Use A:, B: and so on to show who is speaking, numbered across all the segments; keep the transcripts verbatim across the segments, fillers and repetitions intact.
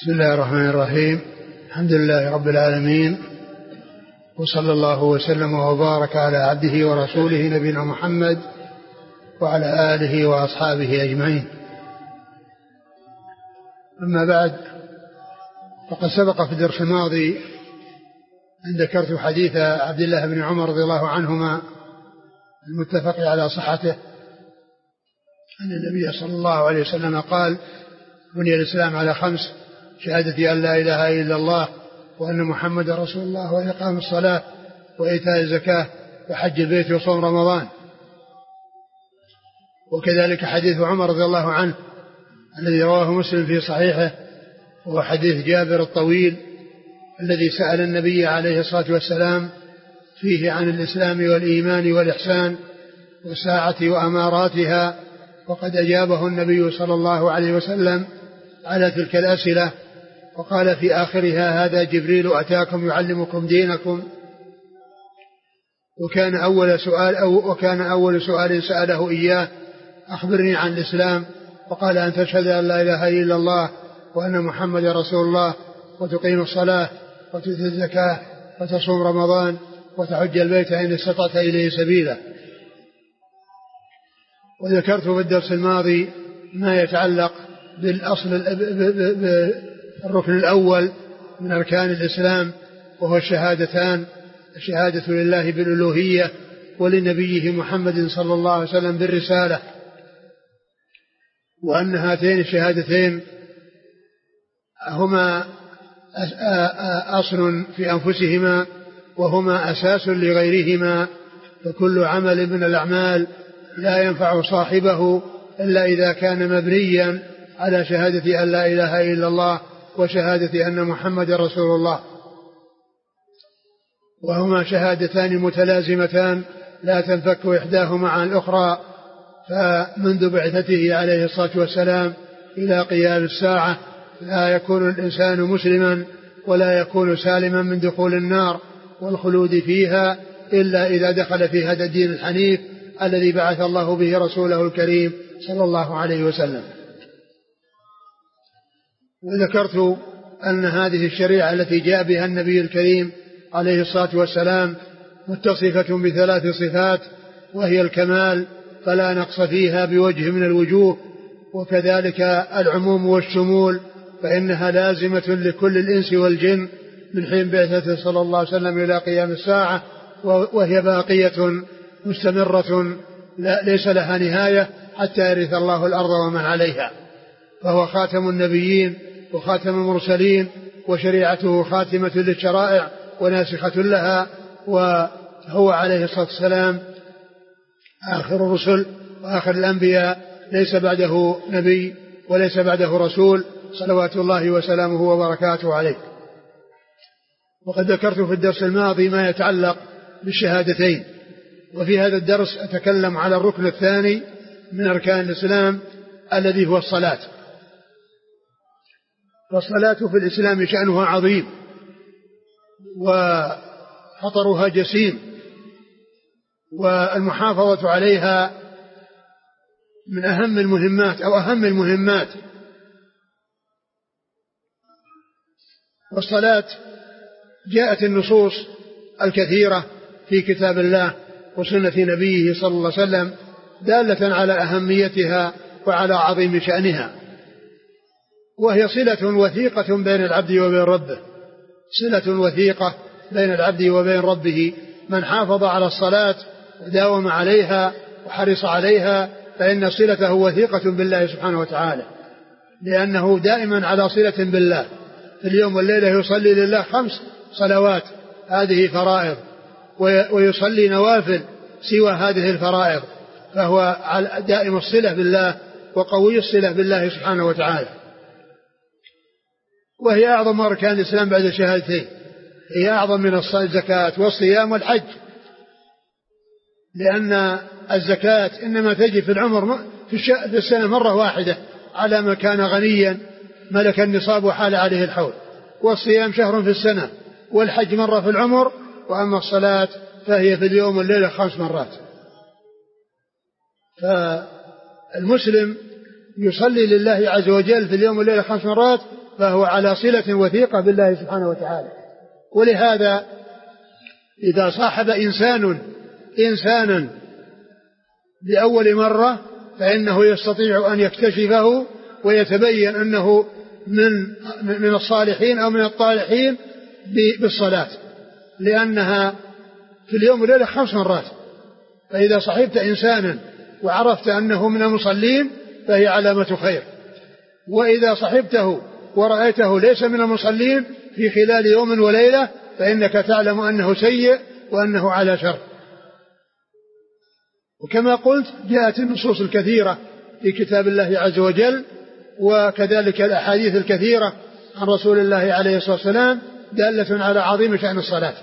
A: بسم الله الرحمن الرحيم. الحمد لله رب العالمين، وصلى الله وسلم وبارك على عبده ورسوله نبينا محمد وعلى آله وأصحابه أجمعين. أما بعد، فقد سبق في الدرس الماضي أن ذكرت حديث عبد الله بن عمر رضي الله عنهما المتفق على صحته أن النبي صلى الله عليه وسلم قال: بني الإسلام على خمس: شهادة أن لا إله إلا الله وأن محمد رسول الله وإقام الصلاة وإيتاء الزكاة وحج البيت وصوم رمضان. وكذلك حديث عمر رضي الله عنه الذي رواه مسلم في صحيحه، وهو حديث جابر الطويل الذي سأل النبي عليه الصلاة والسلام فيه عن الإسلام والإيمان والإحسان والساعة وأماراتها، وقد أجابه النبي صلى الله عليه وسلم على تلك الأسئلة، وقال في آخرها: هذا جبريل أتاكم يعلمكم دينكم. وكان أول سؤال أو وكان أول سؤال سأله إياه: أخبرني عن الإسلام. وقال: أن تشهد أن لا إله إلا الله وأن محمد رسول الله وتقيم الصلاة وتؤتي الزكاة وتصوم رمضان وتحج البيت إن استطعت إليه سبيلا. وذكرت في الدرس الماضي ما يتعلق بالأصل بالركن الأول من أركان الإسلام، وهو الشهادتان: الشهادة لله بالألوهية ولنبيه محمد صلى الله عليه وسلم بالرسالة، وأن هاتين الشهادتين هما أصل في أنفسهما وهما أساس لغيرهما، فكل عمل من الأعمال لا ينفع صاحبه إلا إذا كان مبنيا على شهادة أن لا إله إلا الله وشهادة أن محمد رسول الله، وهما شهادتان متلازمتان لا تنفك إحداهما عن الأخرى. فمنذ بعثته عليه الصلاة والسلام إلى قيام الساعة لا يكون الإنسان مسلما ولا يكون سالما من دخول النار والخلود فيها إلا إذا دخل في هذا الدين الحنيف الذي بعث الله به رسوله الكريم صلى الله عليه وسلم. وذكرت أن هذه الشريعة التي جاء بها النبي الكريم عليه الصلاة والسلام متصفة بثلاث صفات، وهي الكمال فلا نقص فيها بوجه من الوجوه، وكذلك العموم والشمول، فإنها لازمة لكل الإنس والجن من حين بعثته صلى الله عليه وسلم إلى قيام الساعة، وهي باقية مستمرة ليس لها نهاية حتى يرث الله الأرض ومن عليها. فهو خاتم النبيين وخاتم المرسلين، وشريعته خاتمة للشرائع وناسخة لها، وهو عليه الصلاة والسلام آخر الرسل وآخر الأنبياء، ليس بعده نبي وليس بعده رسول صلوات الله وسلامه وبركاته عليه. وقد ذكرت في الدرس الماضي ما يتعلق بالشهادتين، وفي هذا الدرس أتكلم على الركن الثاني من أركان الإسلام الذي هو الصلاة. والصلاة في الإسلام شأنها عظيم وخطرها جسيم، والمحافظة عليها من أهم المهمات أو أهم المهمات. والصلاة جاءت النصوص الكثيرة في كتاب الله وسنة نبيه صلى الله عليه وسلم دالة على أهميتها وعلى عظيم شأنها، وهي صلة وثيقة بين العبد وبين ربه، صلة وثيقة بين العبد وبين ربه. من حافظ على الصلاة وداوم عليها وحرص عليها فإن صلته وثيقة بالله سبحانه وتعالى، لأنه دائما على صلة بالله. في اليوم والليلة يصلي لله خمس صلوات، هذه فرائض، ويصلي نوافل سوى هذه الفرائض، فهو دائم الصلة بالله وقوي الصلة بالله سبحانه وتعالى. وهي أعظم أركان الإسلام بعد الشهادتين، هي أعظم من الزكاة والصيام والحج، لأن الزكاة إنما تجي في العمر في السنة مرة واحدة على من كان غنيا ملك النصاب وحال عليه الحول، والصيام شهر في السنة، والحج مرة في العمر، وأما الصلاة فهي في اليوم والليلة خمس مرات. فالمسلم يصلي لله عز وجل في اليوم والليلة خمس مرات فهو على صلة وثيقة بالله سبحانه وتعالى. ولهذا إذا صاحب إنسان إنسانا لأول مرة فإنه يستطيع أن يكتشفه ويتبين أنه من من الصالحين أو من الطالحين بالصلاة، لأنها في اليوم والليلة خمس مرات. فإذا صحبت إنسانا وعرفت أنه من المصلين فهي علامة خير، وإذا صحبته ورأيته ليس من المصلين في خلال يوم وليلة فإنك تعلم أنه سيء وأنه على شر. وكما قلت جاءت النصوص الكثيرة في كتاب الله عز وجل، وكذلك الأحاديث الكثيرة عن رسول الله عليه الصلاة والسلام دالة على عظيم شأن الصلاة.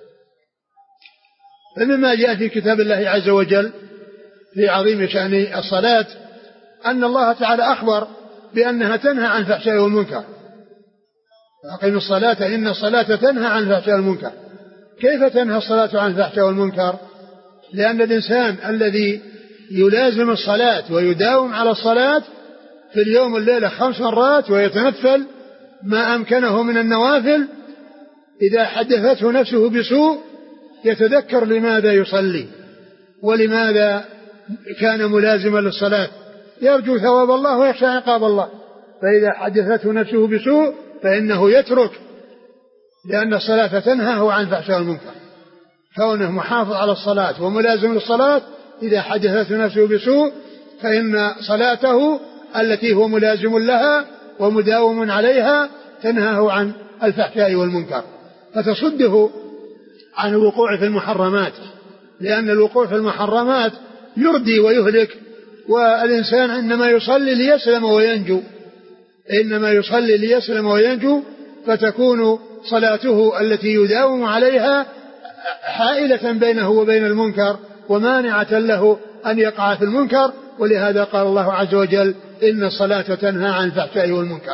A: فمما جاء في كتاب الله عز وجل في عظيم شأن الصلاة أن الله تعالى أخبر بأنها تنهى عن الفحشاء والمنكر. أقيم الصلاة إن الصلاة تنهى عن الفحشاء والمنكر. كيف تنهى الصلاة عن الفحشاء والمنكر؟ لأن الإنسان الذي يلازم الصلاة ويداوم على الصلاة في اليوم والليلة خمس مرات ويتنفل ما أمكنه من النوافل، إذا حدثته نفسه بسوء يتذكر لماذا يصلي ولماذا كان ملازما للصلاة، يرجو ثواب الله ويخشى عقاب الله. فإذا حدثته نفسه بسوء فإنه يترك، لأن الصلاة تنهاه عن الفحشاء والمنكر. كونه محافظ على الصلاة وملازم للصلاة إذا حدثته نفسه بسوء فإن صلاته التي هو ملازم لها ومداوم عليها تنهاه عن الفحشاء والمنكر، فتصده عن الوقوع في المحرمات، لأن الوقوع في المحرمات يردي ويهلك. والإنسان إنما يصلي ليسلم وينجو، إنما يصلي ليسلم وينجو، فتكون صلاته التي يداوم عليها حائلة بينه وبين المنكر ومانعة له أن يقع في المنكر. ولهذا قال الله عز وجل إن الصلاة تنهى عن الفحشاء والمنكر.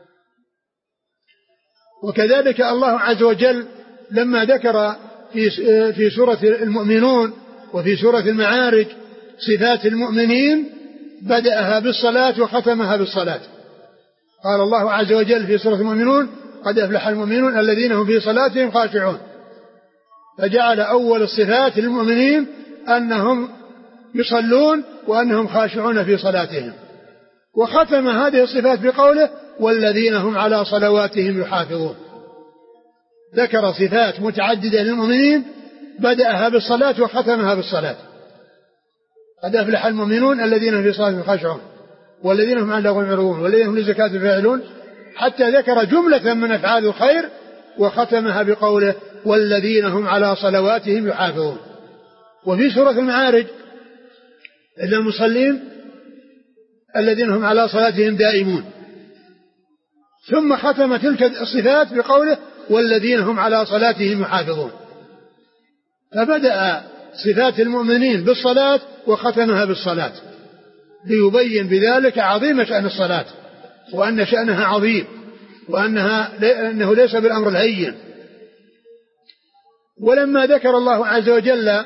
A: وكذلك الله عز وجل لما ذكر في في سورة المؤمنون وفي سورة المعارج صفات المؤمنين بدأها بالصلاة وختمها بالصلاة. قال الله عز وجل في سورة المؤمنون قد أفلح المؤمنون الذين هم في صلاتهم خاشعون، فجعل أول الصفات للمؤمنين أنهم يصلون وأنهم خاشعون في صلاتهم، وختم هذه الصفات بقوله والذين هم على صلواتهم يحافظون. ذكر صفات متعددة للمؤمنين بدأها بالصلاة وختمها بالصلاة. قد أفلح المؤمنون الذين هم في صلاتهم خاشعون والذين هم عن لغو معرضون والذين هم للزكاة فاعلون، حتى ذكر جملة من أفعال الخير وختمها بقوله والذين هم على صلواتهم يحافظون. وفي سورة المعارج إلا المصلين الذين هم على صلاتهم دائمون، ثم ختم تلك الصفات بقوله والذين هم على صلاتهم يحافظون. فبدأ صفات المؤمنين بالصلاة وختمها بالصلاة ليبين بذلك عظيم شأن الصلاة وأن شأنها عظيم وأنها أنه ليس بالأمر الهين. ولما ذكر الله عز وجل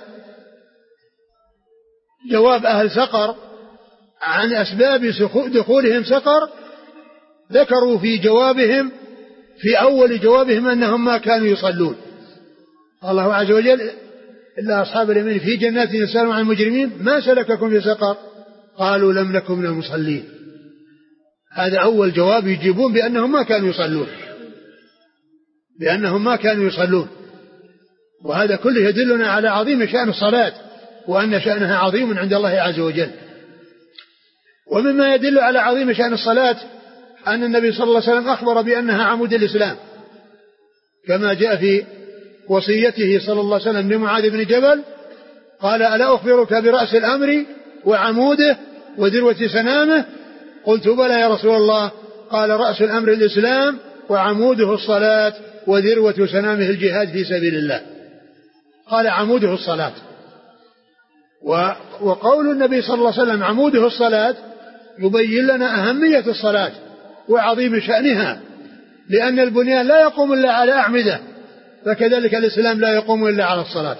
A: جواب أهل سقر عن أسباب دخولهم سقر ذكروا في جوابهم في أول جوابهم أنهم ما كانوا يصلون. قال الله عز وجل إلا أصحاب اليمين في جنات يسألون عن المجرمين ما سلككم في سقر قالوا لم نكن من المصلين. هذا أول جواب يجيبون بأنهم ما كانوا يصلون بأنهم ما كانوا يصلون وهذا كله يدلنا على عظيم شأن الصلاة وأن شأنها عظيم عند الله عز وجل. ومما يدل على عظيم شأن الصلاة أن النبي صلى الله عليه وسلم أخبر بأنها عمود الإسلام، كما جاء في وصيته صلى الله عليه وسلم لمعاذ بن جبل قال ألا أخبرك برأس الأمر وعموده وذروة سنامه؟ قلت بلى يا رسول الله. قال رأس الأمر الإسلام وعموده الصلاة وذروة سنامه الجهاد في سبيل الله. قال عموده الصلاة. وقول النبي صلى الله عليه وسلم عموده الصلاة يبين لنا أهمية الصلاة وعظيم شأنها، لأن البنيان لا يقوم إلا على أعمدة، فكذلك الإسلام لا يقوم إلا على الصلاة.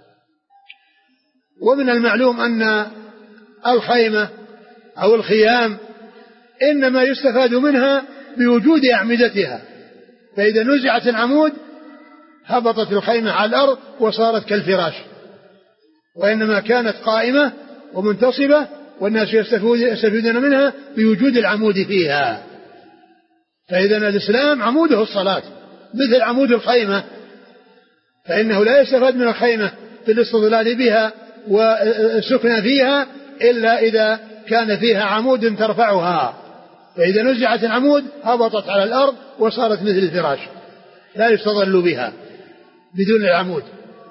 A: ومن المعلوم أن الخيمة أو الخيام إنما يستفاد منها بوجود أعمدتها، فإذا نزعت العمود هبطت الخيمة على الأرض وصارت كالفراش، وإنما كانت قائمة ومنتصبة والناس يستفيدون منها بوجود العمود فيها. فإذا الإسلام عموده الصلاة مثل عمود الخيمة، فإنه لا يستفاد من الخيمة في الاستظلال بها والسكن فيها إلا إذا كان فيها عمود ترفعها، فإذا نزعت العمود هبطت على الأرض وصارت مثل الفراش لا يستظل بها بدون العمود.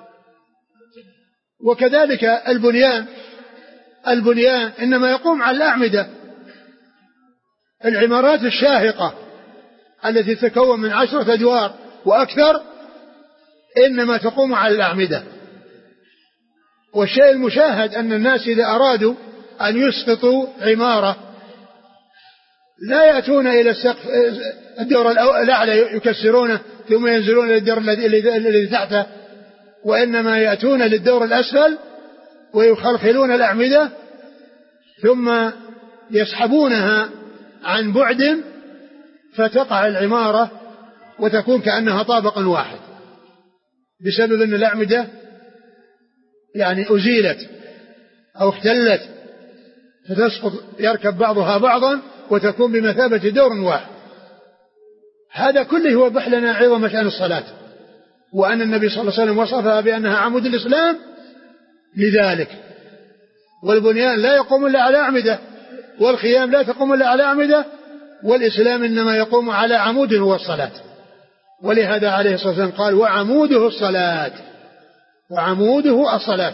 A: وكذلك البنيان البنيان إنما يقوم على الأعمدة. العمارات الشاهقة التي تتكون من عشرة أدوار وأكثر إنما تقوم على الأعمدة. والشيء المشاهد أن الناس إذا أرادوا أن يسقطوا عمارة لا يأتون إلى السقف الدور الأعلى يكسرونه ثم ينزلون إلى الدور الذي تحته، وإنما يأتون للدور الأسفل ويخلخلون الأعمدة ثم يسحبونها عن بعد فتقع العمارة وتكون كأنها طابق واحد، بسبب أن الأعمدة يعني أزيلت أو اختلت فتسقط يركب بعضها بعضا وتكون بمثابة دور واحد. هذا كله يوضح لنا عظم شأن الصلاة، وأن النبي صلى الله عليه وسلم وصفها بأنها عمود الإسلام لذلك. والبنيان لا يقوم إلا على أعمدة، والخيام لا تقوم إلا على أعمدة، والإسلام إنما يقوم على عمود هو الصلاة. ولهذا عليه الصلاة والسلام قال وعموده الصلاة، وعموده الصلاة.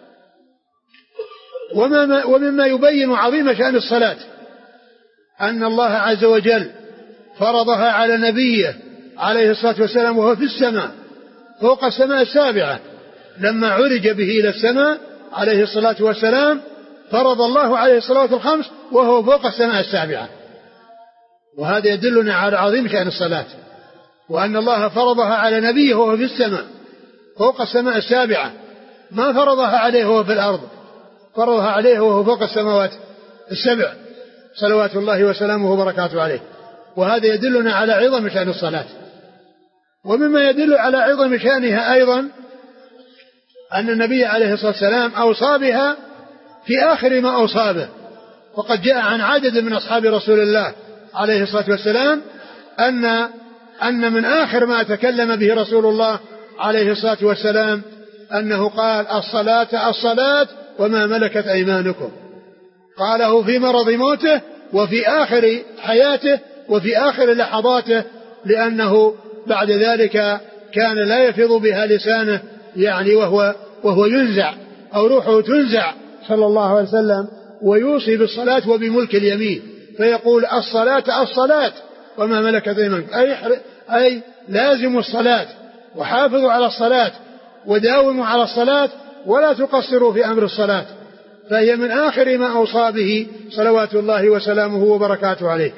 A: ومما يبين عظيم شأن الصلاة أن الله عز وجل فرضها على نبيه عليه الصلاة والسلام وهو في السماء فوق السماء السابعة. لما عرج به إلى السماء عليه الصلاة والسلام فرض الله عليه الصلوات الخمس وهو فوق السماء السابعة، وهذا يدلنا على عظيم شأن الصلاة، وأن الله فرضها على نبيه وهو في السماء فوق السماء السابعة، ما فرضها عليه وهو في الأرض، فرضها عليه وهو فوق السماوات السبع صلوات الله وسلامه وبركاته عليه. وهذا يدلنا على عظم شأن الصلاة. ومما يدل على عظم شأنها أيضا أن النبي عليه الصلاة والسلام أوصى بها في آخر ما أوصى به. وقد جاء عن عدد من أصحاب رسول الله عليه الصلاة والسلام أن أن من آخر ما تكلم به رسول الله عليه الصلاة والسلام أنه قال الصلاة الصلاة وما ملكت أيمانكم. قاله في مرض موته وفي آخر حياته وفي آخر لحظاته، لأنه بعد ذلك كان لا يفيض بها لسانه، يعني وهو وهو ينزع أو روحه تنزع صلى الله عليه وسلم، ويوصي بالصلاة وبملك اليمين فيقول الصلاة الصلاة وما ملكت أيمانكم، أي, أي لازموا الصلاة وحافظوا على الصلاة وداوموا على الصلاة ولا تقصروا في أمر الصلاة، فهي من آخر ما أوصى به صلوات الله وسلامه وبركاته عليه.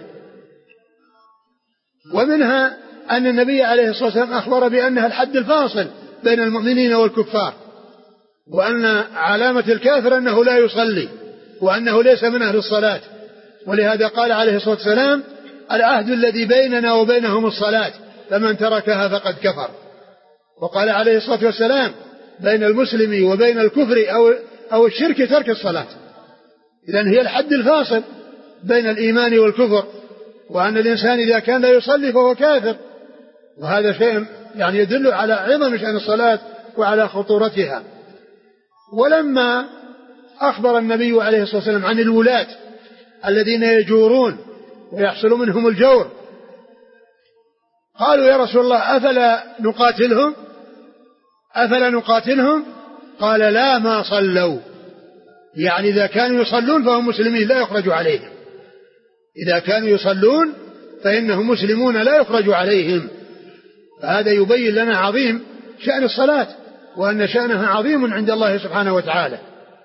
A: ومنها أن النبي عليه الصلاة والسلام أخبر بأنها الحد الفاصل بين المؤمنين والكفار، وأن علامة الكافر أنه لا يصلي وأنه ليس من أهل الصلاة. ولهذا قال عليه الصلاة والسلام العهد الذي بيننا وبينهم الصلاة فمن تركها فقد كفر. وقال عليه الصلاة والسلام بين المسلم وبين الكفر أو, أو الشرك ترك الصلاة. إذن هي الحد الفاصل بين الإيمان والكفر، وأن الإنسان إذا كان لا يصلي فهو كافر. وهذا شيء يعني يدل على عظم شأن الصلاة وعلى خطورتها. ولما أخبر النبي عليه الصلاة والسلام عن الولاة الذين يجورون ويحصل منهم الجور، قالوا يا رسول الله أفلا نقاتلهم أفلا نقاتلهم قال لا ما صلوا، يعني إذا كانوا يصلون فهم مسلمين لا يخرج عليهم، إذا كانوا يصلون فإنهم مسلمون لا يخرج عليهم. فهذا يبين لنا عظيم شأن الصلاة وأن شأنها عظيم عند الله سبحانه وتعالى.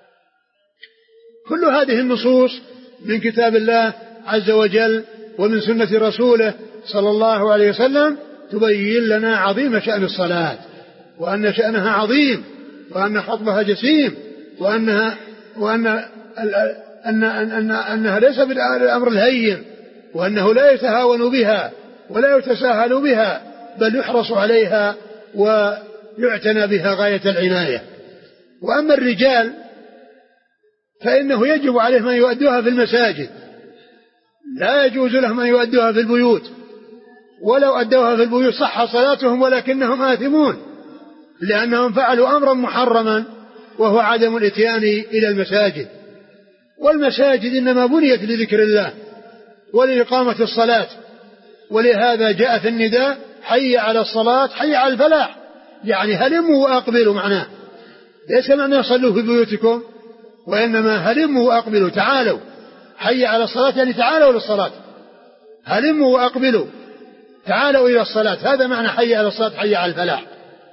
A: كل هذه النصوص من كتاب الله عز وجل ومن سنة رسوله صلى الله عليه وسلم تبين لنا عظيم شأن الصلاة، وأن شأنها عظيم، وأن خطبها جسيم، وأنها وأن أن أن أنها ليس بالأمر الهين، وأنه لا يتهاون بها ولا يتساهل بها، بل يحرص عليها ويعتنى بها غاية العناية. وأما الرجال فإنه يجب عليهم أن يؤدوها في المساجد، لا يجوز لهم أن يؤدوها في البيوت، ولو أدوها في البيوت صح صلاتهم ولكنهم آثمون، لأنهم فعلوا أمرا محرما وهو عدم الاتيان إلى المساجد. والمساجد إنما بنيت لذكر الله ولإقامة الصلاة، ولهذا جاء في النداء حي على الصلاة حي على الفلاح، يعني هلموا وأقبلوا معناه، ليس معناه صلوا في بيوتكم، وإنما هلموا وأقبلوا، تعالوا حي على الصلاة يعني تعالوا للصلاة، هلموا وأقبلوا تعالوا إلى الصلاة، هذا معنى حي على الصلاة حي على الفلاح.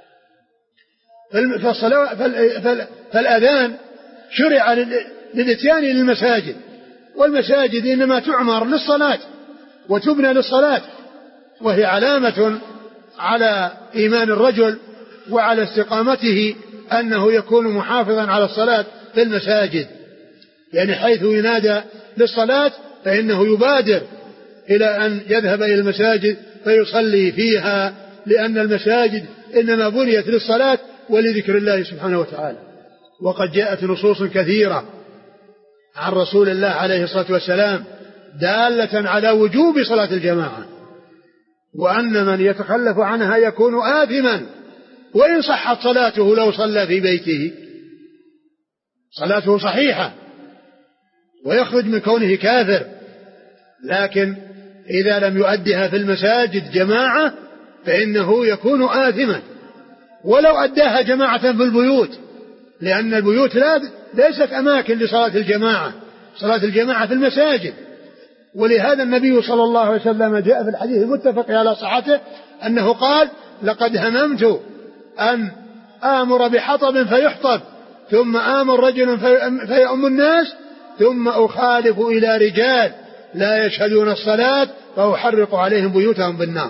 A: فالأذان شرع للإتيان للمساجد، والمساجد إنما تعمر للصلاة وتبنى للصلاة، وهي علامة على إيمان الرجل وعلى استقامته أنه يكون محافظا على الصلاة في المساجد، يعني حيث ينادى للصلاة فإنه يبادر إلى أن يذهب إلى المساجد فيصلي فيها، لأن المساجد إنما بنيت للصلاة ولذكر الله سبحانه وتعالى. وقد جاءت نصوص كثيرة عن رسول الله عليه الصلاة والسلام دالة على وجوب صلاة الجماعة، وأن من يتخلف عنها يكون آثما، وإن صحت صلاته لو صلى في بيته صلاته صحيحة ويخرج من كونه كافر، لكن إذا لم يؤدها في المساجد جماعة فإنه يكون آثما، ولو أداها جماعة في البيوت، لأن البيوت لا ليست أماكن لصلاة الجماعة، صلاة الجماعة في المساجد. ولهذا النبي صلى الله عليه وسلم جاء في الحديث المتفق على صحته أنه قال لقد هممت أن آمر بحطب فيحطب ثم آمر رجل فيؤم الناس ثم أخالف إلى رجال لا يشهدون الصلاة فأحرق عليهم بيوتهم بالنار.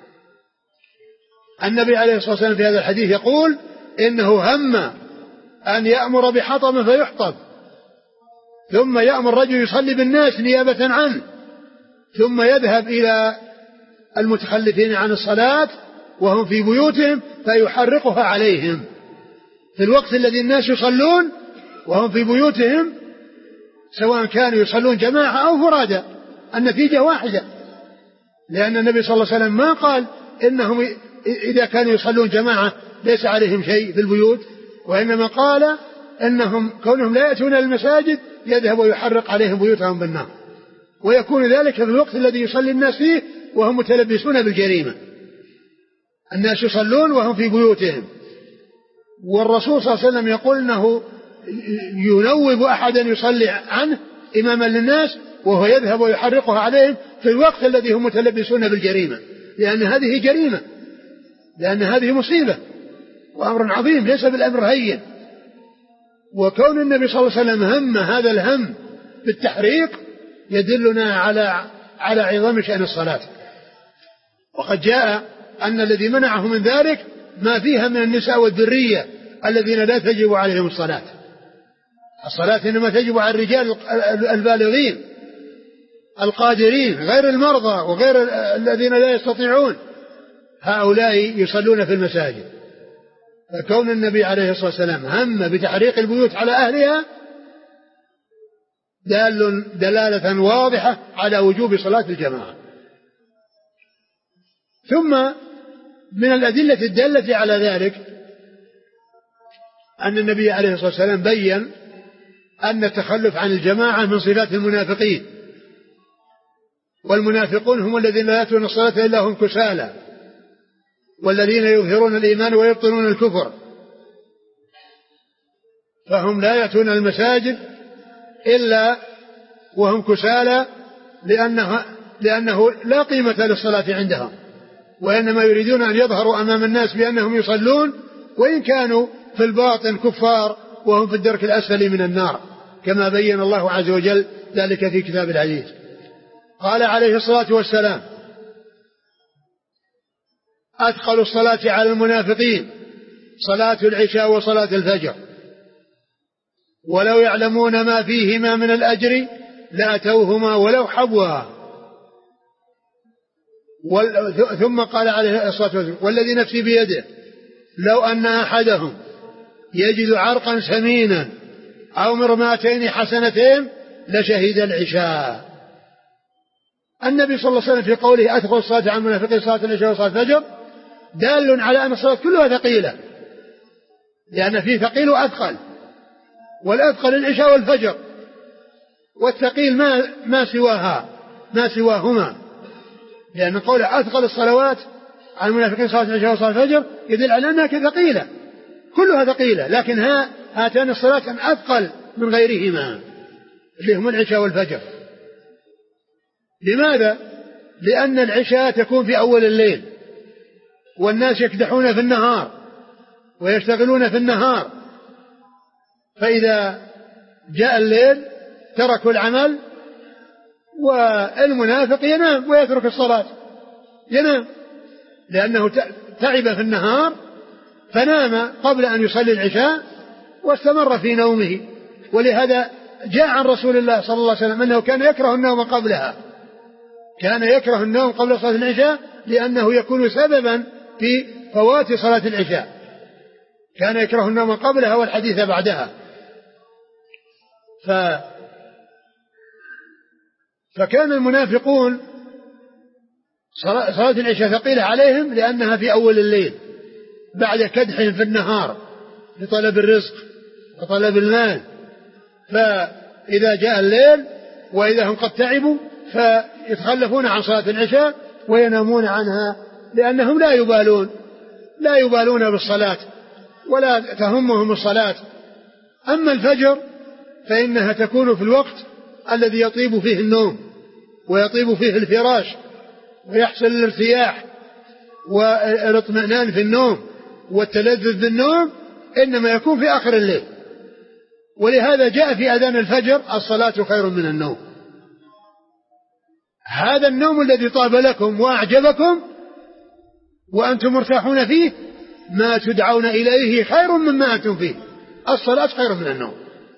A: النبي عليه الصلاة والسلام في هذا الحديث يقول إنه هم أن يأمر بحطب فيحطب ثم يأمر رجل يصلي بالناس نيابة عنه ثم يذهب إلى المتخلفين عن الصلاة وهم في بيوتهم فيحرقها عليهم في الوقت الذي الناس يصلون وهم في بيوتهم، سواء كانوا يصلون جماعة أو فرادى، النتيجة واحدة، لأن النبي صلى الله عليه وسلم ما قال إنهم إذا كانوا يصلون جماعة ليس عليهم شيء في البيوت، وإنما قال إنهم كونهم لا يأتون المساجد يذهب ويحرق عليهم بيوتهم بالنار، ويكون ذلك في الوقت الذي يصلي الناس فيه وهم متلبسون بالجريمة، الناس يصلون وهم في بيوتهم، والرسول صلى الله عليه وسلم يقول أنه ينوب أحدا يصلي عنه إماما للناس وهو يذهب ويحرقها عليهم في الوقت الذي هم متلبسون بالجريمة، لأن هذه جريمة، لأن هذه مصيبة وأمر عظيم ليس بالأمر هين. وكون النبي صلى الله عليه وسلم هم هذا الهم بالتحريق يدلنا على على عظم شأن الصلاة. وقد جاء أن الذي منعه من ذلك ما فيها من النساء والذرية الذين لا تجب عليهم الصلاة، الصلاة إنما تجب على الرجال البالغين القادرين غير المرضى وغير الذين لا يستطيعون، هؤلاء يصلون في المساجد. فكون النبي عليه الصلاة والسلام هم بتحريق البيوت على أهلها دال دلالة واضحة على وجوب صلاة الجماعة. ثم من الأدلة الدالة على ذلك أن النبي عليه الصلاة والسلام بيّن أن التخلف عن الجماعة من صفات المنافقين، والمنافقون هم الذين لا يأتون الصلاة إلا هم كسالى، والذين يظهرون الإيمان ويبطنون الكفر، فهم لا يأتون المساجد إلا وهم كسالى، لأنه, لأنه لا قيمة للصلاة عندهم، وإنما يريدون أن يظهروا أمام الناس بأنهم يصلون وإن كانوا في الباطن كفار وهم في الدرك الأسفل من النار، كما بين الله عز وجل ذلك في كتاب العزيز. قال عليه الصلاة والسلام أثقل الصلاة على المنافقين صلاة العشاء وصلاة الفجر، ولو يعلمون ما فيهما من الأجر لأتوهما ولو حبوا. ثم قال عليه الصلاة والسلام والذي نفسي بيده لو أن أحدهم يجد عرقا سمينا أو مرماتين حسنتين لشهد العشاء. النبي صلى الله عليه وسلم في قوله أثقل الصلاة على المنافقين صلاة العشاء وصلاة الفجر دال على أن الصلاة كلها ثقيلة، لأن فيه ثقيل وأثقل، والأثقل العشاء والفجر، والثقيل ما ما سواها ما سواهما، لأن قوله أثقل الصلوات على المنافقين صلاة العشاء وصلاة الفجر يدل على أنها ثقيلة، كلها ثقيلة، لكن ها هاتان الصلاتان أثقل من غيرهما اللي هم العشاء والفجر. لماذا؟ لأن العشاء تكون في أول الليل، والناس يكدحون في النهار ويشتغلون في النهار، فإذا جاء الليل تركوا العمل، والمنافق ينام ويترك الصلاة، ينام لأنه تعب في النهار فنام قبل أن يصلي العشاء واستمر في نومه. ولهذا جاء عن رسول الله صلى الله عليه وسلم أنه كان يكره النوم قبلها، كان يكره النوم قبل صلاة العشاء لأنه يكون سببا في فوات صلاة العشاء، كان يكره النوم قبلها والحديث بعدها. ف فكان المنافقون صلاة العشاء ثقيلة عليهم لأنها في أول الليل بعد كدحهم في النهار لطلب الرزق وطلب المال، فإذا جاء الليل وإذا هم قد تعبوا فيتخلفون عن صلاة العشاء وينامون عنها، لأنهم لا يبالون لا يبالون بالصلاة ولا تهمهم الصلاة. أما الفجر فإنها تكون في الوقت الذي يطيب فيه النوم ويطيب فيه الفراش ويحصل الارتياح والاطمئنان في النوم والتلذذ بالنوم، إنما يكون في آخر الليل. ولهذا جاء في أذان الفجر الصلاة خير من النوم. هذا النوم الذي طاب لكم وأعجبكم وأنتم مرتاحون فيه ما تدعون إليه خير مما أنتم فيه. الصلاة خير من النوم،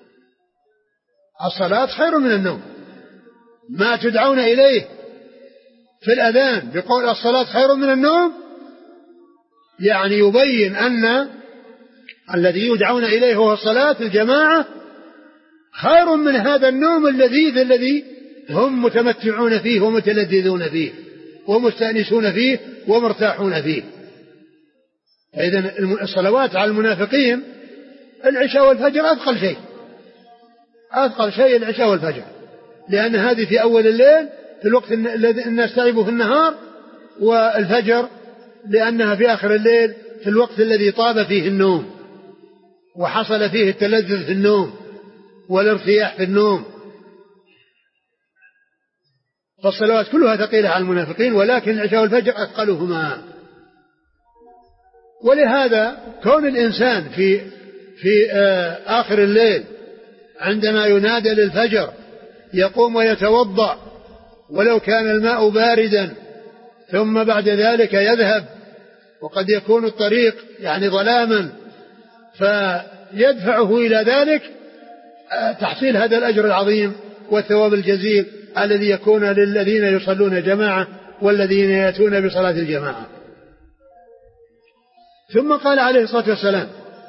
A: الصلاة خير من النوم. ما تدعون إليه في الأذان بقول الصلاة خير من النوم يعني يبين أن الذي يدعون إليه هو الصلاة الجماعة خير من هذا النوم اللذيذ الذي هم متمتعون فيه ومتلذذون فيه ومستأنسون فيه ومرتاحون فيه. فإذا الصلوات على المنافقين العشاء والفجر أثقل شيء، أثقل شيء العشاء والفجر، لأن هذه في أول الليل في الوقت الذي الناس تعبوا في النهار، والفجر لأنها في آخر الليل في الوقت الذي طاب فيه النوم وحصل فيه التلذذ في النوم والارتياح في النوم. فالصلوات كلها ثقيلة على المنافقين، ولكن العشاء والفجر أثقلهما. ولهذا كون الإنسان في في آخر الليل عندما ينادى للفجر يقوم ويتوضأ ولو كان الماء باردا، ثم بعد ذلك يذهب وقد يكون الطريق يعني ظلاما فيدفعه إلى ذلك تحصيل هذا الأجر العظيم والثواب الجزيل الذي يكون للذين يصلون جماعة والذين يأتون بصلاة الجماعة. ثم قال عليه الصلاة والسلام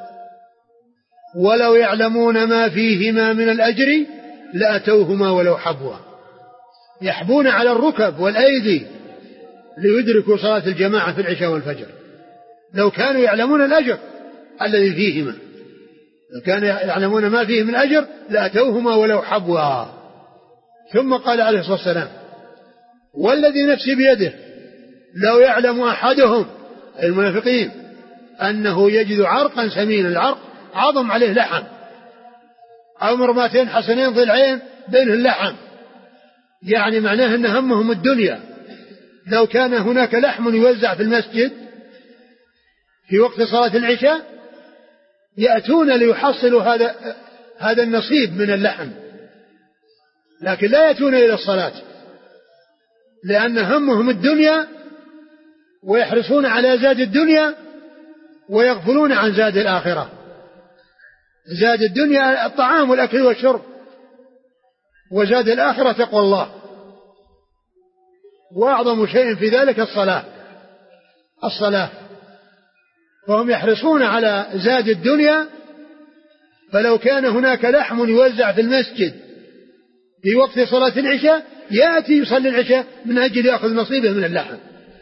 A: ولو يعلمون ما فيهما من الأجر لأتوهما ولو حبوا. يحبون على الركب والأيدي ليدركوا صلاة الجماعة في العشاء والفجر لو كانوا يعلمون الأجر الذي فيهما، لو كانوا يعلمون ما فيه من أجر لأتوهما ولو حبوا. ثم قال عليه الصلاة والسلام والذي نفسي بيده لو يعلم أحدهم المنافقين أنه يجد عرقا سمينا، العرق عظم عليه لحم، أو مرماتين حسنين ضلعين بينه اللحم، يعني معناه أن همهم الدنيا. لو كان هناك لحم يوزع في المسجد في وقت صلاة العشاء يأتون ليحصلوا هذا هذا النصيب من اللحم، لكن لا يأتون إلى الصلاة لأن همهم الدنيا ويحرصون على زاد الدنيا ويغفلون عن زاد الآخرة. زاد الدنيا الطعام والأكل والشرب، وزاد الآخرة تقوى الله. وأعظم شيء في ذلك الصلاة الصلاة فهم يحرصون على زاد الدنيا. فلو كان هناك لحم يوزع في المسجد في وقت صلاة العشاء يأتي يصلي العشاء من أجل يأخذ نصيبه من اللحم.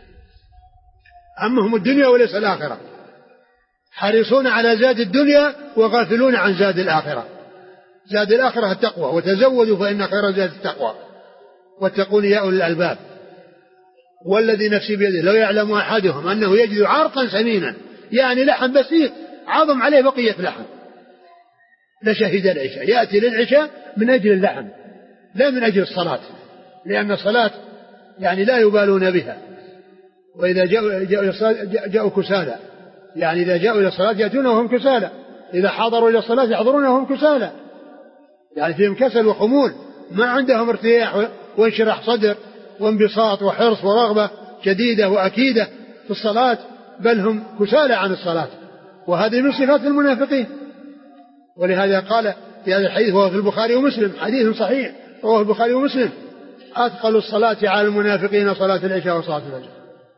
A: عمهم الدنيا وليس الآخرة، حريصون على زاد الدنيا وغافلون عن زاد الآخرة. زاد الآخرة التقوى، وتزودوا فإن خير زاد التقوى واتقون يا أولي الألباب. والذي نفسي بيده لو يعلم أحدهم أنه يجد عرقا سمينا، يعني لحم بسيط عظم عليه بقية لحم، لشهد العشاء، يأتي للعشاء من أجل اللحم لا من أجل الصلاة، لأن الصلاة يعني لا يبالون بها. وإذا جاءوا, جاءوا, جاءوا كسالى، يعني إذا جاءوا إلى الصلاة يأتون وهم كسالى، إذا حضروا إلى الصلاة يحضرون وهم كسالى، يعني فيهم كسل وخمول، ما عندهم ارتياح وانشراح صدر وانبساط وحرص ورغبة شديدة وأكيدة في الصلاة، بل هم كسالى عن الصلاة. وهذه من صفات المنافقين. ولهذا قال في هذا الحديث وهو في البخاري ومسلم، حديث صحيح رواه البخاري ومسلم: أثقل الصلاة على المنافقين صلاة العشاء وصلاة الفجر.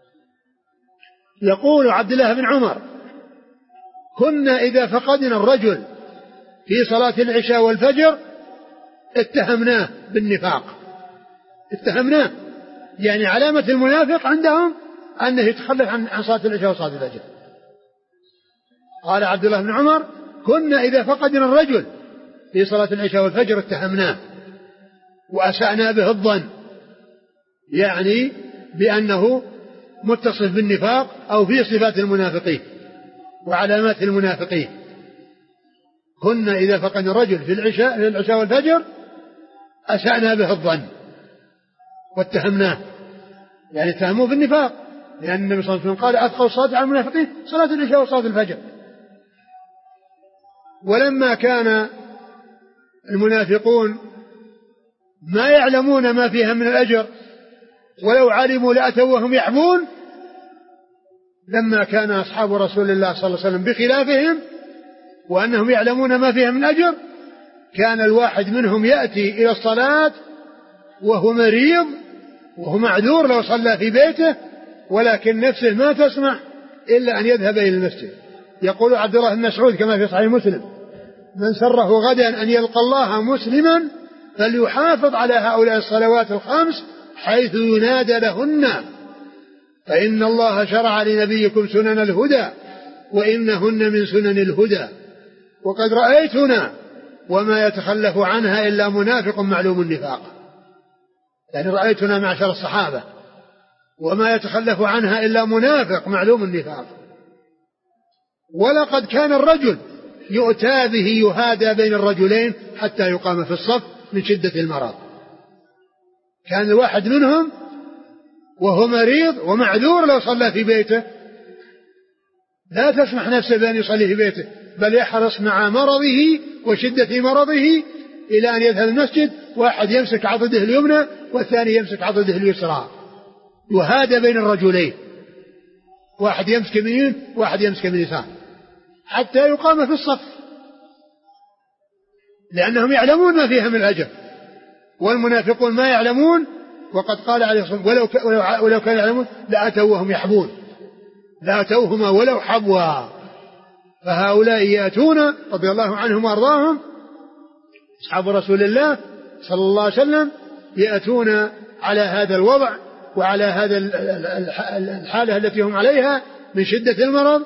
A: يقول عبد الله بن عمر: كنا إذا فقدنا الرجل في صلاة العشاء والفجر اتهمناه بالنفاق، اتهمناه، يعني علامة المنافق عندهم أنه يتخلف عن صلاة العشاء وصلاة الفجر. قال عبد الله بن عمر: كنا إذا فقدنا الرجل في صلاة العشاء والفجر اتهمناه وأسأنا به الظن، يعني بأنه متصف بالنفاق أو في صفات المنافقين وعلامات المنافقين. كنا إذا فقدنا الرجل في العشاء في العشاء والفجر أسأنا به الظن واتهمناه، يعني اتهموه بالنفاق، لأن النبي صلى الله عليه وسلم قال: أثقل الصلاة على المنافقين صلاة العشاء وصلاة الفجر. ولما كان المنافقون ما يعلمون ما فيها من الأجر، ولو علموا لأتوا وهم يحبون، لما كان أصحاب رسول الله صلى الله عليه وسلم بخلافهم وأنهم يعلمون ما فيها من أجر، كان الواحد منهم يأتي إلى الصلاة وهو مريض وهو معذور لو صلى في بيته، ولكن نفسه ما تسمح إلا أن يذهب إلى المسجد. يقول عبد الله بن مسعود كما في صحيح مسلم: من سره غدا أن يلقى الله مسلما فليحافظ على هؤلاء الصلوات الخمس حيث ينادى لهن، فإن الله شرع لنبيكم سنن الهدى وإنهن من سنن الهدى، وقد رأيتنا وما يتخلف عنها إلا منافق معلوم النفاق. يعني رأيتنا معشر الصحابة وما يتخلف عنها إلا منافق معلوم النفاق. ولقد كان الرجل يؤتى به يهادى بين الرجلين حتى يقام في الصف من شدة المرض. كان الواحد منهم وهو مريض ومعذور لو صلى في بيته لا تسمح نفسه بأن يصلي في بيته، بل يحرص مع مرضه وشدة مرضه إلى أن يذهب المسجد، واحد يمسك عضده اليمنى والثاني يمسك عضده اليسرى، يهادى بين الرجلين، واحد يمسك من يمين واحد يمسك من يسار حتى يقام في الصف، لأنهم يعلمون ما فيها من الأجر، والمنافقون ما يعلمون. وقد قال عليه الصلاة والسلام: ولو, ولو كانوا يعلمون لأتوا وهم يحبون، لأتوهما ولو حبوا. فهؤلاء يأتون رضي الله عنهم وأرضاهم أصحاب رسول الله صلى الله عليه وسلم، يأتون على هذا الوضع وعلى هذا الحالة التي هم عليها من شدة المرض.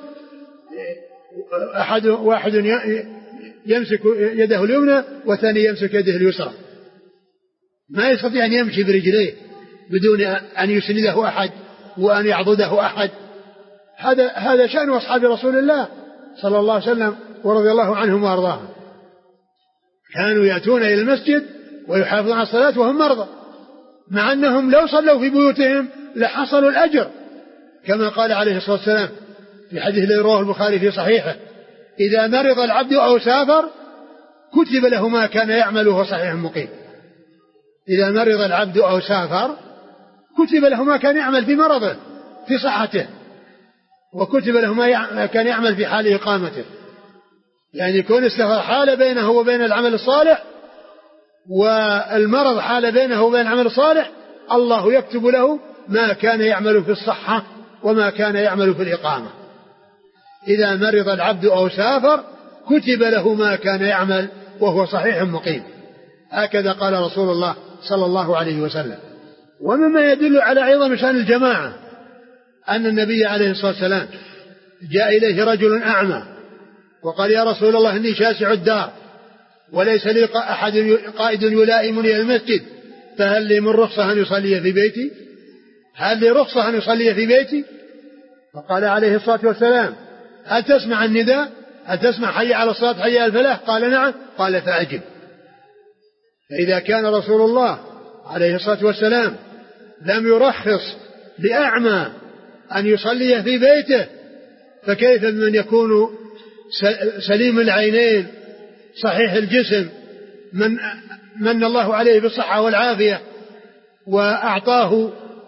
A: أحد واحد يمسك يده اليمنى والثاني يمسك يده اليسرى، ما يستطيع أن يمشي برجليه بدون أن يسنده أحد وأن يعضده أحد. هذا هذا شأن أصحاب رسول الله صلى الله عليه وسلم ورضي الله عنهم وأرضاهم. كانوا يأتون إلى المسجد ويحافظون على الصلاة وهم مرضى، مع أنهم لو صلوا في بيوتهم لحصلوا الأجر، كما قال عليه الصلاة والسلام في حديث الذي رواه البخاري في صحيحه: إذا مرض العبد أو سافر كتب له ما كان يعمل وهو صحيح مقيم. إذا مرض العبد أو سافر كتب له ما كان يعمل في مرضه في صحته، وكتب له ما كان يعمل في حال إقامته. يعني يكون السفر حال بينه وبين العمل الصالح، والمرض حال بينه وبين العمل الصالح، الله يكتب له ما كان يعمل في الصحة وما كان يعمل في الإقامة. إذا مرض العبد أو سافر كتب له ما كان يعمل وهو صحيح مقيم. هكذا قال رسول الله صلى الله عليه وسلم. ومما يدل على عظم شأن الجماعة أن النبي عليه الصلاة والسلام جاء إليه رجل أعمى وقال يا رسول الله إني شاسع الدار وليس لي أحد قائد يلائمني المسجد فهل لي من رخصة أن يصلي في بيتي؟ هل لي رخصة أن يصلي في بيتي؟ فقال عليه الصلاة والسلام هل تسمع النداء؟ هل تسمع حي على الصلاة حي على الفلاح؟ قال نعم. قال فأجب. فإذا كان رسول الله عليه الصلاة والسلام لم يرخص لأعمى أن يصلي في بيته فكيف بمن يكون سليم العينين صحيح الجسم من من الله عليه بالصحة والعافية وأعطاه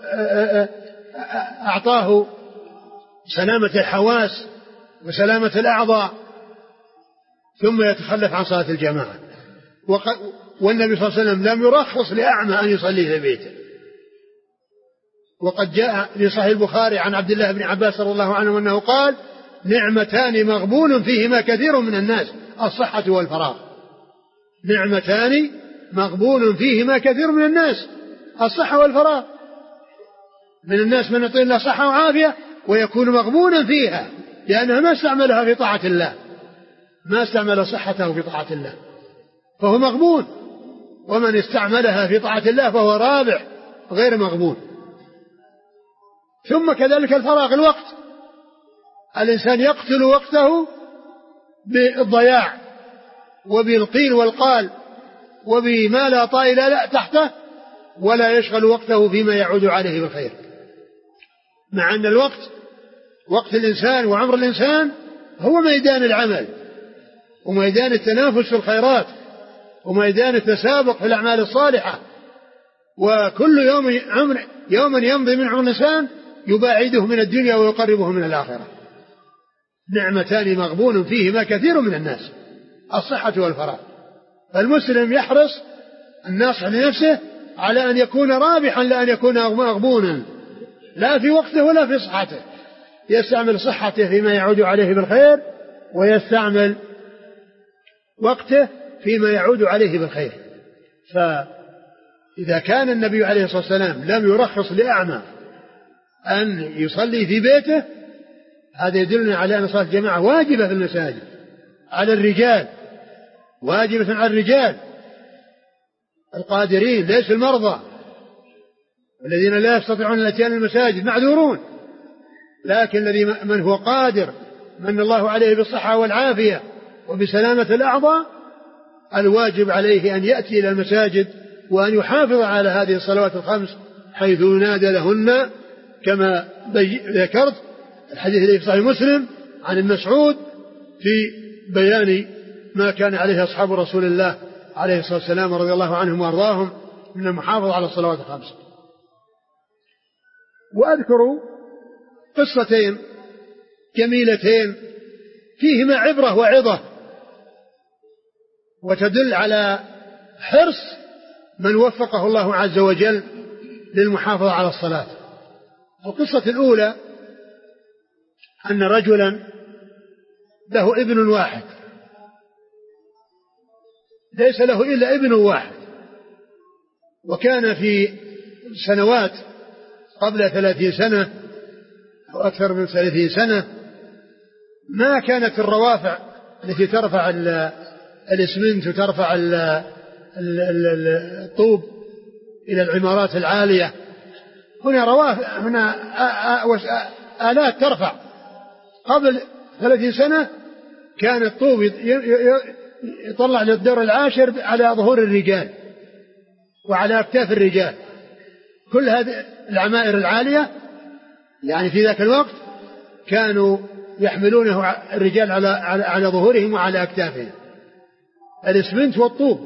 A: أعطاه سلامة الحواس وسلامة الأعضاء ثم يتخلف عن صلاة الجماعة. والنبي صلى الله عليه وسلم لم يرخص لأعمى أن يصلي في بيته. وقد جاء في صحيح البخاري عن عبد الله بن عباس رضي الله عنه أنه قال نعمتان مغبون فيهما كثير من الناس الصحة والفراغ. نعمتان مغبون فيهما كثير من الناس الصحة والفراغ. من الناس من يعطي الله صحة وعافية ويكون مغبونا فيها لأنه ما استعملها في طاعة الله، ما استعمل صحته في طاعة الله فهو مغبون، ومن استعملها في طاعة الله فهو رابح غير مغبون. ثم كذلك الفراغ الوقت، الإنسان يقتل وقته بالضياع وبالقيل والقال وبما لا طائل لا تحته ولا يشغل وقته فيما يعود عليه بالخير، مع أن الوقت وقت الإنسان وعمر الإنسان هو ميدان العمل وميدان التنافس في الخيرات وميدان التسابق في الأعمال الصالحة، وكل يوم عمر يوما يمضي من عمر الإنسان يباعده من الدنيا ويقربه من الآخرة. نعمتان مغبون فيهما كثير من الناس الصحة والفراغ. فالمسلم يحرص الناصح لنفسه على أن يكون رابحا لا أن يكون مغبونا لا في وقته ولا في صحته، يستعمل صحته فيما يعود عليه بالخير ويستعمل وقته فيما يعود عليه بالخير. فإذا كان النبي عليه الصلاة والسلام لم يرخص لأعمى أن يصلي في بيته هذا يدلنا على أن صلاة الجماعة واجبة في المساجد على الرجال، واجبة على الرجال القادرين ليس المرضى والذين لا يستطيعون الاتيان المساجد معذورون، لكن الذي من هو قادر من الله عليه بالصحة والعافية وبسلامة الأعضاء الواجب عليه أن يأتي إلى المساجد وأن يحافظ على هذه الصلوات الخمس حيث ينادى لهن كما ذكرت الحديث الذي في صحيح مسلم عن المسعود في بيان ما كان عليه أصحاب رسول الله عليه الصلاة والسلام رضي الله عنهم وأرضاهم من المحافظة على الصلوات الخمس. وأذكر قصتين جميلتين فيهما عبرة وعظة وتدل على حرص من وفقه الله عز وجل للمحافظة على الصلاة. القصة الأولى أن رجلا له ابن واحد ليس له إلا ابن واحد، وكان في سنوات قبل ثلاثين سنة أو أكثر من ثلاثين سنة ما كانت الروافع التي ترفع الإسمنت وترفع الطوب إلى العمارات العالية، هنا روافع هنا آلات ترفع. قبل ثلاثين سنة كان الطوب يطلع للدور العاشر على ظهور الرجال وعلى أكتاف الرجال. كل هذه العمائر العالية يعني في ذاك الوقت كانوا يحملونه الرجال على على, على ظهورهم وعلى أكتافهم الإسمنت والطوب.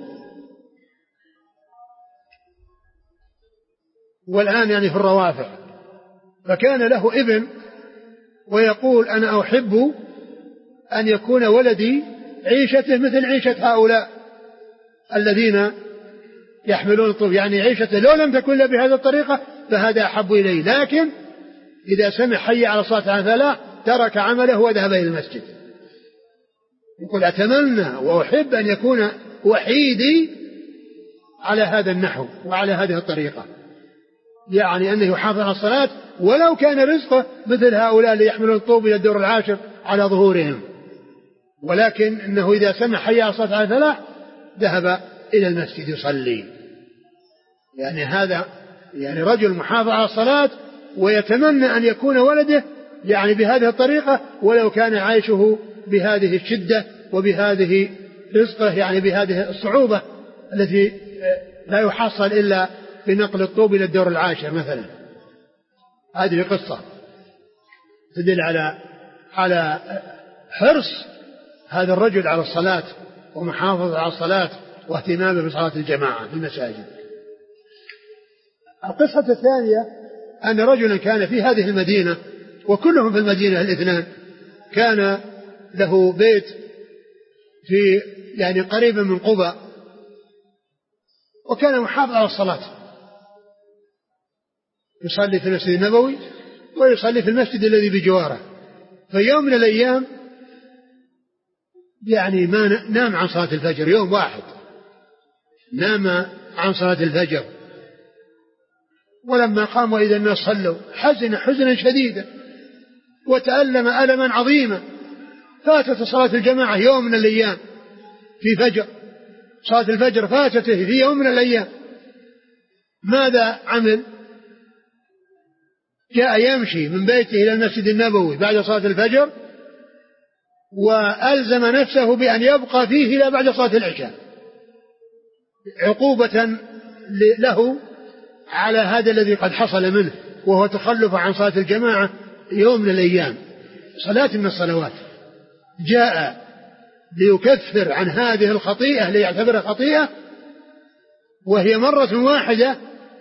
A: والآن يعني في الروافع. فكان له ابن ويقول أنا أحب أن يكون ولدي عيشته مثل عيشة هؤلاء الذين يحملون الطوب، يعني عيشته لو لم تكن له بهذه الطريقة فهذا أحب إليه. لكن إذا سمع حي على الصلاة على الفلاح ترك عمله وذهب إلى المسجد. يقول أتمنى وأحب أن يكون وحيدي على هذا النحو وعلى هذه الطريقة، يعني أنه يحافظ على الصلاة ولو كان رزقه مثل هؤلاء اللي يحملون الطوب إلى الدور العاشر على ظهورهم، ولكن أنه إذا سمع حي على الصلاة على الفلاح ذهب إلى المسجد يصلي. يعني هذا يعني رجل محافظ على الصلاة ويتمنى أن يكون ولده يعني بهذه الطريقة ولو كان عيشه بهذه الشدة وبهذه رزقه يعني بهذه الصعوبة التي لا يحصل إلا بنقل الطوب إلى الدور العاشر مثلا. هذه قصة تدل على على حرص هذا الرجل على الصلاة ومحافظة على الصلاة واهتمامه بصلاة الجماعة في المساجد. القصة الثانية أن رجلا كان في هذه المدينة وكلهم في المدينة الاثنان، كان له بيت في يعني قريبا من قباء، وكان محافظ على الصلاة، يصلي في المسجد النبوي ويصلي في المسجد الذي بجواره. في يوم من الأيام يعني ما نام عن صلاة الفجر، يوم واحد نام عن صلاة الفجر، ولما قام وإذا الناس صلوا حزن حزنا شديدا وتألم ألما عظيما. فاتت صلاة الجماعة يوم من الأيام في فجر، صلاة الفجر فاتته في يوم من الأيام. ماذا عمل؟ جاء يمشي من بيته إلى المسجد النبوي بعد صلاة الفجر وألزم نفسه بأن يبقى فيه إلى بعد صلاة العشاء عقوبة له على هذا الذي قد حصل منه، وهو تخلف عن صلاة الجماعة يوم من الأيام، صلاة من الصلوات. جاء ليكفر عن هذه الخطيئة ليعتبرها خطيئة، وهي مرة واحدة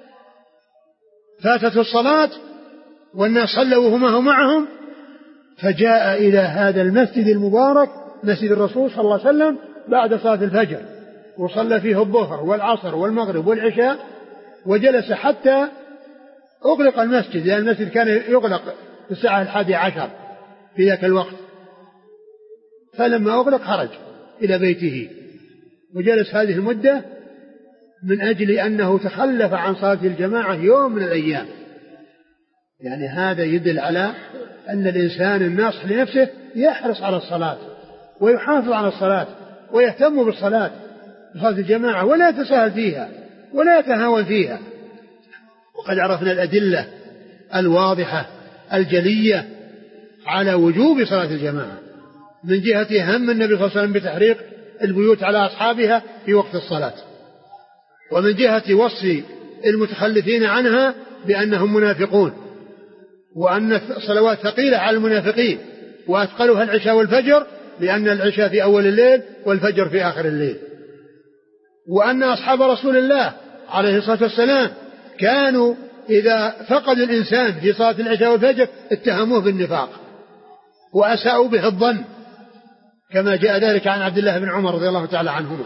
A: فاتت الصلاة والناس صلوا وهم معهم، فجاء إلى هذا المسجد المبارك مسجد الرسول صلى الله عليه وسلم بعد صلاة الفجر، وصلى فيه الظهر والعصر والمغرب والعشاء، وجلس حتى أغلق المسجد، لأن المسجد كان يغلق في الساعة الحادية عشر في ذاك الوقت. فلما أغلق خرج إلى بيته وجلس هذه المدة من أجل أنه تخلف عن صلاة الجماعة يوم من الأيام. يعني هذا يدل على أن الإنسان الناصح لنفسه يحرص على الصلاة ويحافظ على الصلاة ويهتم بالصلاة بصلاة الجماعة ولا يتساهل فيها ولا يتهاون فيها. وقد عرفنا الأدلة الواضحة الجلية على وجوب صلاة الجماعة، من جهة هم النبي صلى الله عليه وسلم بتحريق البيوت على أصحابها في وقت الصلاة، ومن جهة وصف المتخلفين عنها بأنهم منافقون، وأن الصلوات ثقيلة على المنافقين، وأثقلها العشاء والفجر، لأن العشاء في أول الليل والفجر في آخر الليل. وأن أصحاب رسول الله عليه الصلاة والسلام كانوا إذا فقد الإنسان في صلاة العشاء والفجر اتهموه بالنفاق وأساءوا به الظن، كما جاء ذلك عن عبد الله بن عمر رضي الله تعالى عنهما.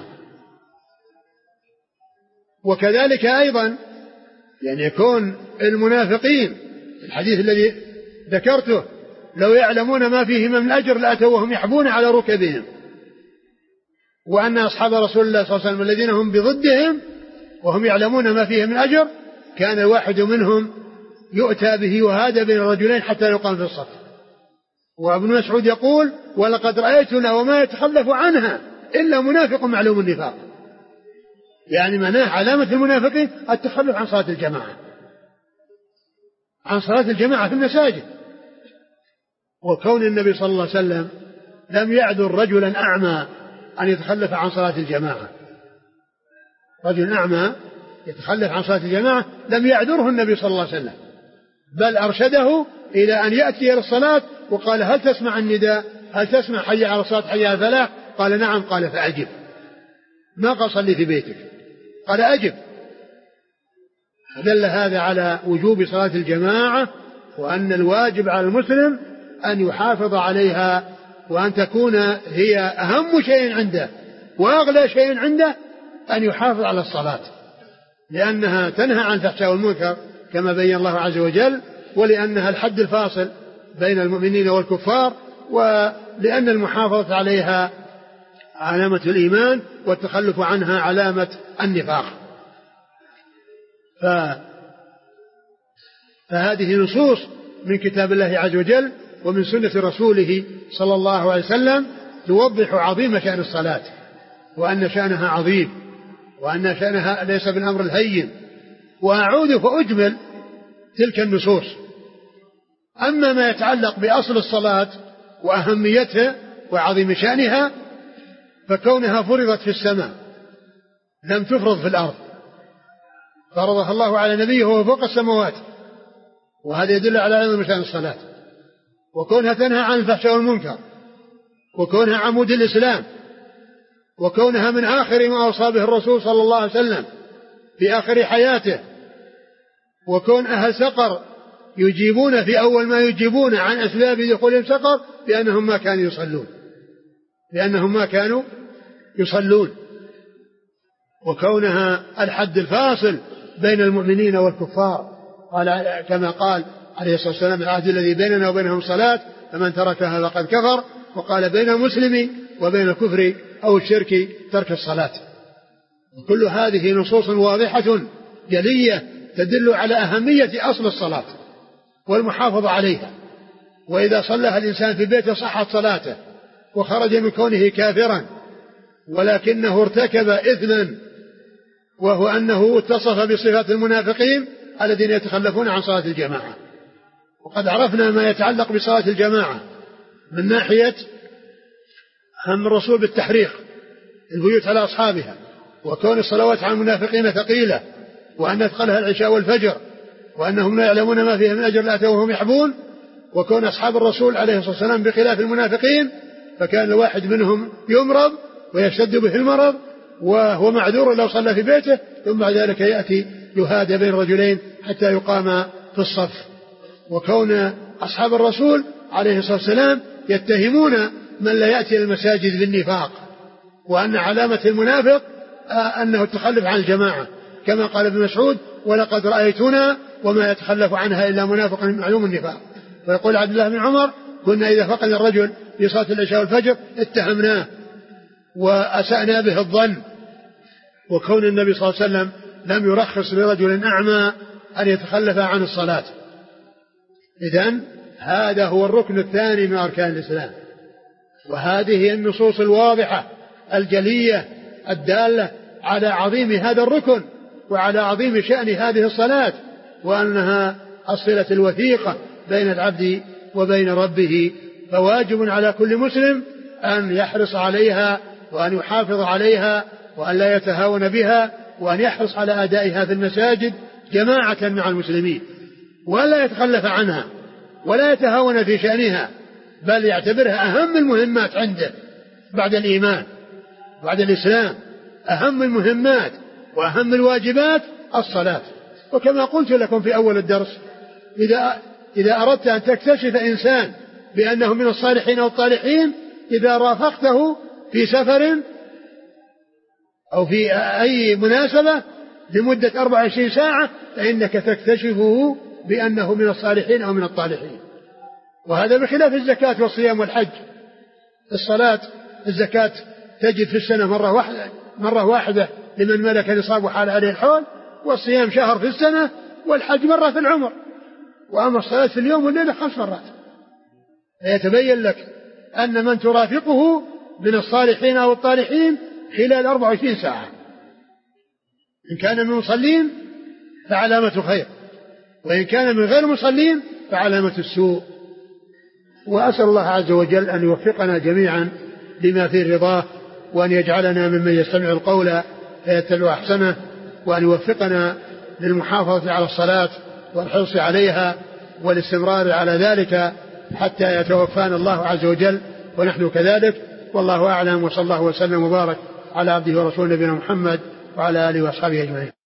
A: وكذلك أيضا يعني يكون المنافقين الحديث الذي ذكرته لو يعلمون ما فيه من الأجر لأتوا وهم يحبون على ركبهم، وأن أصحاب رسول الله صلى الله عليه وسلم الذين هم بضدهم وهم يعلمون ما فيه من أجر كان الواحد منهم يؤتى به وهذا بين الرجلين حتى يقام في الصف. وابن مسعود يقول ولقد رأيتنا وما يتخلف عنها إلا منافق معلوم النفاق، يعني معناه علامة المنافقين التخلف عن صلاة الجماعة، عن صلاة الجماعة في المساجد. وكون النبي صلى الله عليه وسلم لم يعذر رجلا أعمى أن يتخلف عن صلاة الجماعة، رجل أعمى يتخلف عن صلاة الجماعة لم يعذره النبي صلى الله عليه وسلم، بل أرشده إلى أن يأتي للصلاة وقال هل تسمع النداء، هل تسمع حي على الصلاة حي على الفلاح؟ قال نعم، قال فأجب، ما قال صلي في بيتك، قال أجب. فدل هذا على وجوب صلاة الجماعة، وأن الواجب على المسلم أن يحافظ عليها، وأن تكون هي أهم شيء عنده وأغلى شيء عنده أن يحافظ على الصلاة، لأنها تنهى عن الفحشاء والمنكر كما بين الله عز وجل، ولأنها الحد الفاصل بين المؤمنين والكفار، ولأن المحافظة عليها علامة الإيمان والتخلف عنها علامة النفاق. ف... فهذه نصوص من كتاب الله عز وجل ومن سنة رسوله صلى الله عليه وسلم توضح عظيم شأن الصلاة، وأن شأنها عظيم، وأن شأنها ليس بالأمر الهين. وأعود فأجمل تلك النصوص. أما ما يتعلق بأصل الصلاة وأهميتها وعظيم شأنها، فكونها فرضت في السماء لم تفرض في الأرض، فرضها الله على نبيه وهو فوق السماوات، وهذا يدل على عظيم شأن الصلاة، وكونها تنهى عن الفحشاء والمنكر، وكونها عمود الإسلام، وكونها من آخر ما أوصى به الرسول صلى الله عليه وسلم في آخر حياته، وكون أهل سقر يجيبون في أول ما يجيبون عن أسباب دخولهم سقر بأنهم ما كانوا يصلون لأنهم ما كانوا يصلون وكونها الحد الفاصل بين المؤمنين والكفار، قال كما قال عليه الصلاة والسلام: العهد الذي بيننا وبينهم صلاة فمن تركها فقد كفر. وقال: بين المسلم وبين الكفر أو الشرك ترك الصلاة. وكل هذه نصوص واضحة جلية تدل على أهمية أصل الصلاة والمحافظة عليها. وإذا صلىها الإنسان في بيته صحت صلاته وخرج من كونه كافرا، ولكنه ارتكب إثما، وهو أنه اتصف بصفات المنافقين الذين يتخلفون عن صلاة الجماعة. وقد عرفنا ما يتعلق بصلاة الجماعة من ناحية هم الرسول بالتحريق البيوت على أصحابها، وكون الصلوات على المنافقين ثقيلة، وأن يدخلها العشاء والفجر، وأنهم لا يعلمون ما فيها من أجر لا وهم يحبون. وكون أصحاب الرسول عليه الصلاة والسلام بخلاف المنافقين، فكان الواحد منهم يمرض ويشتد به المرض وهو معذور لو صلى في بيته، ثم بعد ذلك يأتي يهادى بين رجلين حتى يقام في الصف. وكون أصحاب الرسول عليه الصلاة والسلام يتهمون من لا يأتي المساجد بالنفاق، وأن علامة المنافق أنه التخلف عن الجماعة، كما قال ابن مسعود: ولقد رأيتنا وما يتخلف عنها إلا منافق معلوم النفاق. ويقول عبد الله بن عمر: كنا إذا فقد الرجل في صلاة العشاء والفجر اتهمناه وأسأنا به الظن. وكون النبي صلى الله عليه وسلم لم يرخص لرجل أعمى أن يتخلف عن الصلاة. إذن هذا هو الركن الثاني من أركان الإسلام، وهذه هي النصوص الواضحة الجلية الدالة على عظيم هذا الركن وعلى عظيم شأن هذه الصلاة، وأنها الصلة الوثيقة بين العبد وبين ربه. فواجب على كل مسلم أن يحرص عليها وأن يحافظ عليها وأن لا يتهاون بها، وأن يحرص على أدائها في المساجد جماعة مع المسلمين، ولا يتخلف عنها ولا يتهاون في شأنها، بل يعتبرها أهم المهمات عنده بعد الإيمان بعد الإسلام. أهم المهمات وأهم الواجبات الصلاة. وكما قلت لكم في أول الدرس، إذا, إذا أردت أن تكتشف إنسان بأنه من الصالحين أو الطالحين، إذا رافقته في سفر أو في أي مناسبة لمدة أربع وعشرين ساعة، فإنك تكتشفه بأنه من الصالحين أو من الطالحين. وهذا بخلاف الزكاة والصيام والحج. الصلاة الزكاة تجد في السنة مرة واحدة, مرة واحدة لمن ملك نصاب وحال عليه الحول، والصيام شهر في السنة، والحج مرة في العمر. وأما الصلاة في اليوم والليلة خمس مرات. فيتبين لك أن من ترافقه من الصالحين أو الطالحين خلال أربع وعشرين ساعة، إن كان من المصلين فعلامة خير، وإن كان من غير المصلين فعلامة السوء. وأسأل الله عز وجل أن يوفقنا جميعا لما فيه رضاه، وأن يجعلنا ممن يستمع القول فيتبع أحسنه، وأن يوفقنا للمحافظة على الصلاة والحرص عليها والاستمرار على ذلك حتى يتوفانا الله عز وجل ونحن كذلك. والله أعلم، وصلى الله وسلم وبارك على عبده ورسوله نبينا محمد وعلى آله وأصحابه أجمعين.